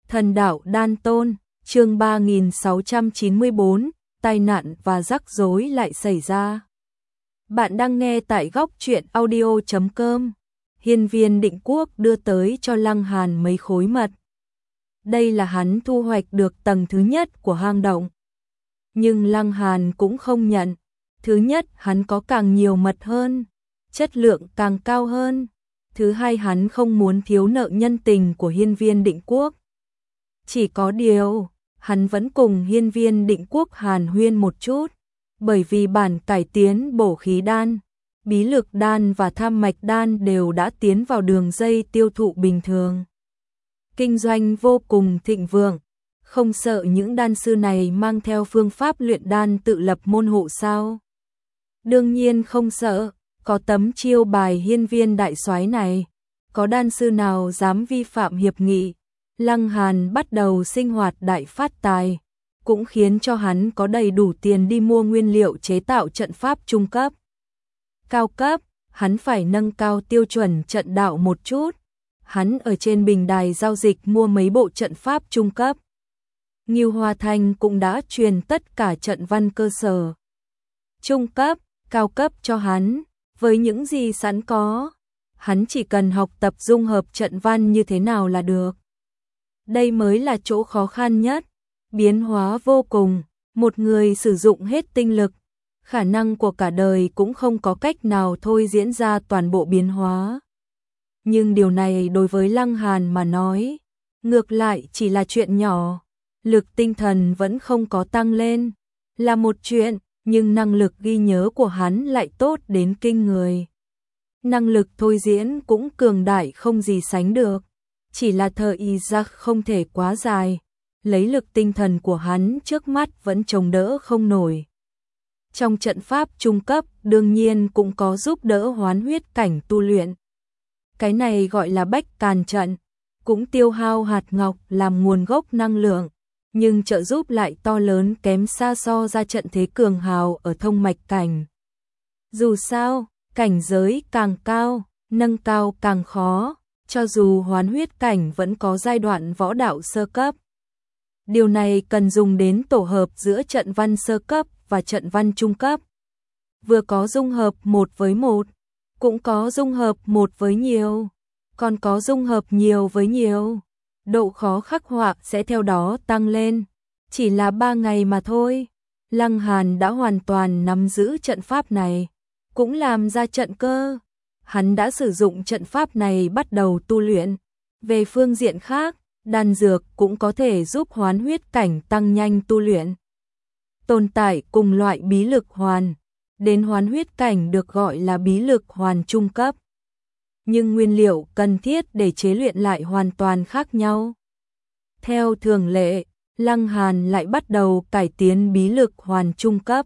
Thần đạo đan tôn, chương 3694, tai nạn và rắc rối lại xảy ra. Bạn đang nghe tại góc truyện audio.com. Hiên Viên Định Quốc đưa tới cho Lăng Hàn mấy khối mật. Đây là hắn thu hoạch được tầng thứ nhất của hang động. Nhưng Lăng Hàn cũng không nhận. Thứ nhất, hắn có càng nhiều mật hơn, chất lượng càng cao hơn. Thứ hai, hắn không muốn thiếu nợ nhân tình của Hiên Viên Định Quốc. Chỉ có điều, hắn vẫn cùng Hiên Viên Định Quốc hàn huyên một chút, bởi vì bản cải tiến bổ khí đan, bí lực đan và tham mạch đan đều đã tiến vào đường dây tiêu thụ bình thường. Kinh doanh vô cùng thịnh vượng, không sợ những đan sư này mang theo phương pháp luyện đan tự lập môn hộ sao? Đương nhiên không sợ, có tấm chiêu bài Hiên Viên đại soái này, có đan sư nào dám vi phạm hiệp nghị. Lăng Hàn bắt đầu sinh hoạt đại phát tài, cũng khiến cho hắn có đầy đủ tiền đi mua nguyên liệu chế tạo trận pháp trung cấp. Cao cấp, hắn phải nâng cao tiêu chuẩn trận đạo một chút. Hắn ở trên bình đài giao dịch mua mấy bộ trận pháp trung cấp. Ngưu Hoa Thanh cũng đã truyền tất cả trận văn cơ sở, trung cấp, cao cấp cho hắn, với những gì sẵn có. Hắn chỉ cần học tập dung hợp trận văn như thế nào là được. Đây mới là chỗ khó khăn nhất, biến hóa vô cùng, một người sử dụng hết tinh lực, khả năng của cả đời cũng không có cách nào thôi diễn ra toàn bộ biến hóa. Nhưng điều này đối với Lăng Hàn mà nói, ngược lại chỉ là chuyện nhỏ, lực tinh thần vẫn không có tăng lên, là một chuyện, nhưng năng lực ghi nhớ của hắn lại tốt đến kinh người. Năng lực thôi diễn cũng cường đại không gì sánh được. Chỉ là thời gian không thể quá dài, lấy lực tinh thần của hắn trước mắt vẫn chống đỡ không nổi. Trong trận pháp trung cấp đương nhiên cũng có giúp đỡ hoán huyết cảnh tu luyện. Cái này gọi là bách càn trận, cũng tiêu hao hạt ngọc làm nguồn gốc năng lượng, nhưng trợ giúp lại to lớn kém xa so ra trận thế cường hào ở thông mạch cảnh. Dù sao, cảnh giới càng cao, nâng cao càng khó. Cho dù hoán huyết cảnh vẫn có giai đoạn võ đạo sơ cấp. Điều này cần dùng đến tổ hợp giữa trận văn sơ cấp và trận văn trung cấp. Vừa có dung hợp 1 với 1, cũng có dung hợp 1 với nhiều, còn có dung hợp nhiều với nhiều. Độ khó khắc họa sẽ theo đó tăng lên. Chỉ là 3 ngày mà thôi, Lăng Hàn đã hoàn toàn nắm giữ trận pháp này, cũng làm ra trận cơ. Hắn đã sử dụng trận pháp này bắt đầu tu luyện. Về phương diện khác, đan dược cũng có thể giúp hoán huyết cảnh tăng nhanh tu luyện. Tồn tại cùng loại bí lực hoàn, đến hoán huyết cảnh được gọi là bí lực hoàn trung cấp. Nhưng nguyên liệu cần thiết để chế luyện lại hoàn toàn khác nhau. Theo thường lệ, Lăng Hàn lại bắt đầu cải tiến bí lực hoàn trung cấp.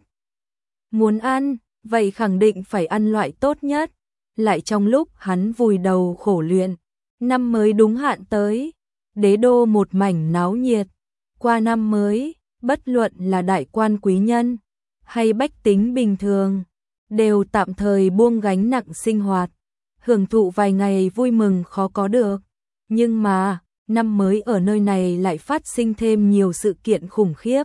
Muốn ăn, vậy khẳng định phải ăn loại tốt nhất. Lại trong lúc hắn vùi đầu khổ luyện, năm mới đúng hạn tới, đế đô một mảnh náo nhiệt. Qua năm mới, bất luận là đại quan quý nhân hay bách tính bình thường, đều tạm thời buông gánh nặng sinh hoạt, hưởng thụ vài ngày vui mừng khó có được. Nhưng mà, năm mới ở nơi này lại phát sinh thêm nhiều sự kiện khủng khiếp.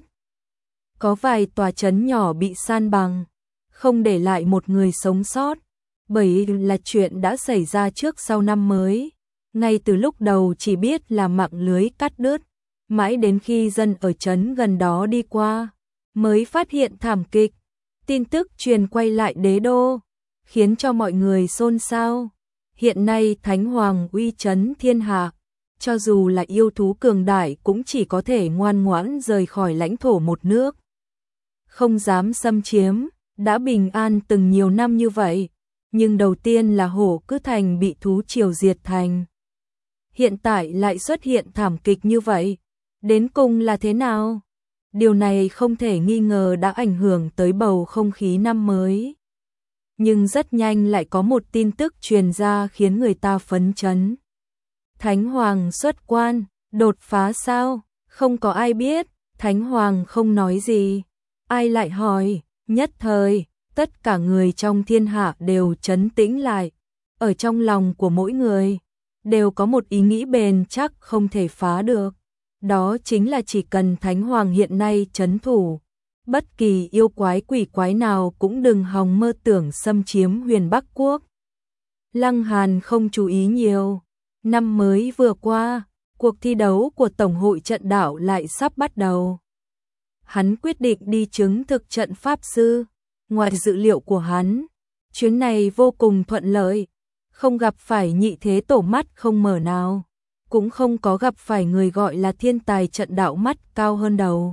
Có vài tòa trấn nhỏ bị san bằng, không để lại một người sống sót. Bởi là chuyện đã xảy ra trước sau năm mới, ngay từ lúc đầu chỉ biết là mạng lưới cắt đứt, mãi đến khi dân ở trấn gần đó đi qua, mới phát hiện thảm kịch. Tin tức truyền quay lại đế đô, khiến cho mọi người xôn xao. Hiện nay Thánh Hoàng uy chấn thiên hạ, cho dù là yêu thú cường đại cũng chỉ có thể ngoan ngoãn rời khỏi lãnh thổ một nước, không dám xâm chiếm. Đã bình an từng nhiều năm như vậy. Nhưng đầu tiên là Hổ Cứ Thành bị thú triều diệt thành. Hiện tại lại xuất hiện thảm kịch như vậy. Đến cùng là thế nào? Điều này không thể nghi ngờ đã ảnh hưởng tới bầu không khí năm mới. Nhưng rất nhanh lại có một tin tức truyền ra khiến người ta phấn chấn. Thánh Hoàng xuất quan, đột phá sao? Không có ai biết, Thánh Hoàng không nói gì. Ai lại hỏi, nhất thời tất cả người trong thiên hạ đều trấn tĩnh lại. Ở trong lòng của mỗi người, đều có một ý nghĩ bền chắc không thể phá được. Đó chính là chỉ cần Thánh Hoàng hiện nay trấn thủ, bất kỳ yêu quái quỷ quái nào cũng đừng hòng mơ tưởng xâm chiếm Huyền Bắc Quốc. Lăng Hàn không chú ý nhiều. Năm mới vừa qua, cuộc thi đấu của Tổng hội trận đạo lại sắp bắt đầu. Hắn quyết định đi chứng thực trận pháp sư. Ngoài dự liệu của hắn, chuyến này vô cùng thuận lợi, không gặp phải nhị thế tổ mắt không mở nào, cũng không có gặp phải người gọi là thiên tài trận đạo mắt cao hơn đầu.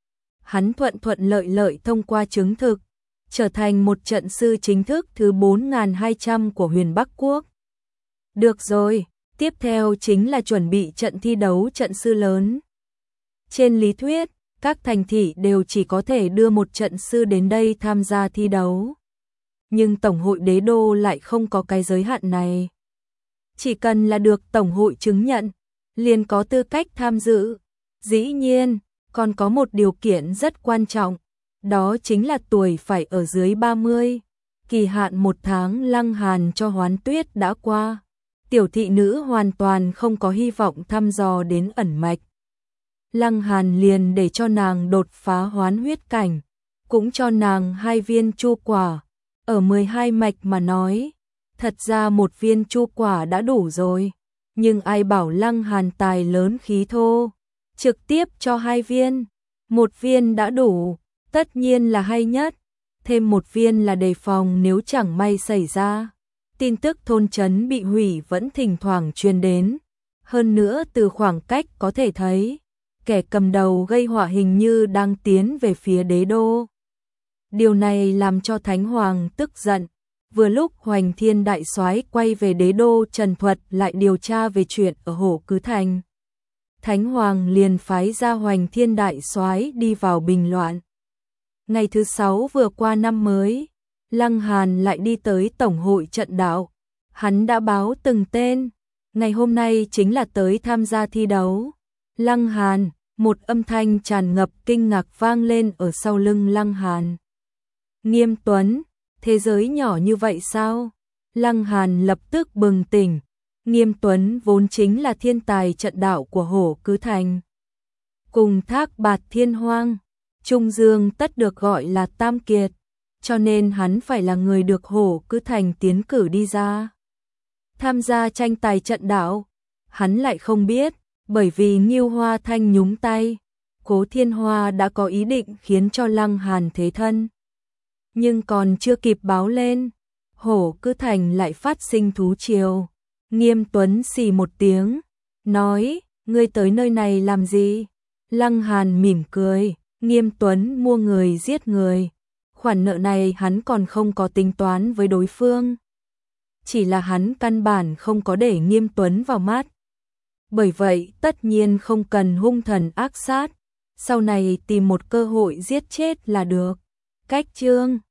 Hắn thuận lợi lợi thông qua chứng thực, trở thành một trận sư chính thức thứ 4.200 của Huyền Bắc Quốc. Được rồi, tiếp theo chính là chuẩn bị trận thi đấu trận sư lớn. Trên lý thuyết, các thành thị đều chỉ có thể đưa một trận sư đến đây tham gia thi đấu. Nhưng Tổng hội Đế Đô lại không có cái giới hạn này. Chỉ cần là được Tổng hội chứng nhận, liền có tư cách tham dự. Dĩ nhiên, còn có một điều kiện rất quan trọng, đó chính là tuổi phải ở dưới 30. Kỳ hạn 1 tháng Lăng Hàn cho hoán tuyết đã qua. Tiểu thị nữ hoàn toàn không có hy vọng thăm dò đến ẩn mạch. Lăng Hàn liền để cho nàng đột phá hoán huyết cảnh, cũng cho nàng 2 viên chu quả. Ở 12 mạch mà nói, thật ra 1 viên chu quả đã đủ rồi, nhưng ai bảo Lăng Hàn tài lớn khí thô, trực tiếp cho 2 viên, 1 viên đã đủ, tất nhiên là hay nhất, thêm 1 viên là đề phòng nếu chẳng may xảy ra. Tin tức thôn trấn bị hủy vẫn thỉnh thoảng truyền đến, hơn nữa từ khoảng cách có thể thấy, kẻ cầm đầu gây họa hình như đang tiến về phía đế đô. Điều này làm cho Thánh Hoàng tức giận, vừa lúc Hoành Thiên đại soái quay về đế đô Trần Thuật lại điều tra về chuyện ở Hổ Cứ Thành. Thánh Hoàng liền phái ra Hoành Thiên đại soái đi vào bình loạn. Ngày thứ 6 vừa qua năm mới, Lăng Hàn lại đi tới Tổng hội trận đạo. Hắn đã báo từng tên, ngày hôm nay chính là tới tham gia thi đấu. Lăng Hàn, một âm thanh tràn ngập kinh ngạc vang lên ở sau lưng Lăng Hàn. Nghiêm Tuấn, thế giới nhỏ như vậy sao? Lăng Hàn lập tức bừng tỉnh. Nghiêm Tuấn vốn chính là thiên tài trận đạo của Hổ Cứ Thành. Cùng Thác Bạt Thiên Hoang, Trung Dương tất được gọi là Tam Kiệt, cho nên hắn phải là người được Hổ Cứ Thành tiến cử đi ra tham gia tranh tài trận đạo. Hắn lại không biết, bởi vì Ngưu Hoa Thanh nhúng tay, Cố Thiên Hoa đã có ý định khiến cho Lăng Hàn thế thân. Nhưng còn chưa kịp báo lên, Hổ Cứ Thành lại phát sinh thú triều. Nghiêm Tuấn xì một tiếng, nói, ngươi tới nơi này làm gì? Lăng Hàn mỉm cười, Nghiêm Tuấn mua người giết người. Khoản nợ này hắn còn không có tính toán với đối phương. Chỉ là hắn căn bản không có để Nghiêm Tuấn vào mắt. Bởi vậy tất nhiên không cần hung thần ác sát, sau này tìm một cơ hội giết chết là được. Cách chương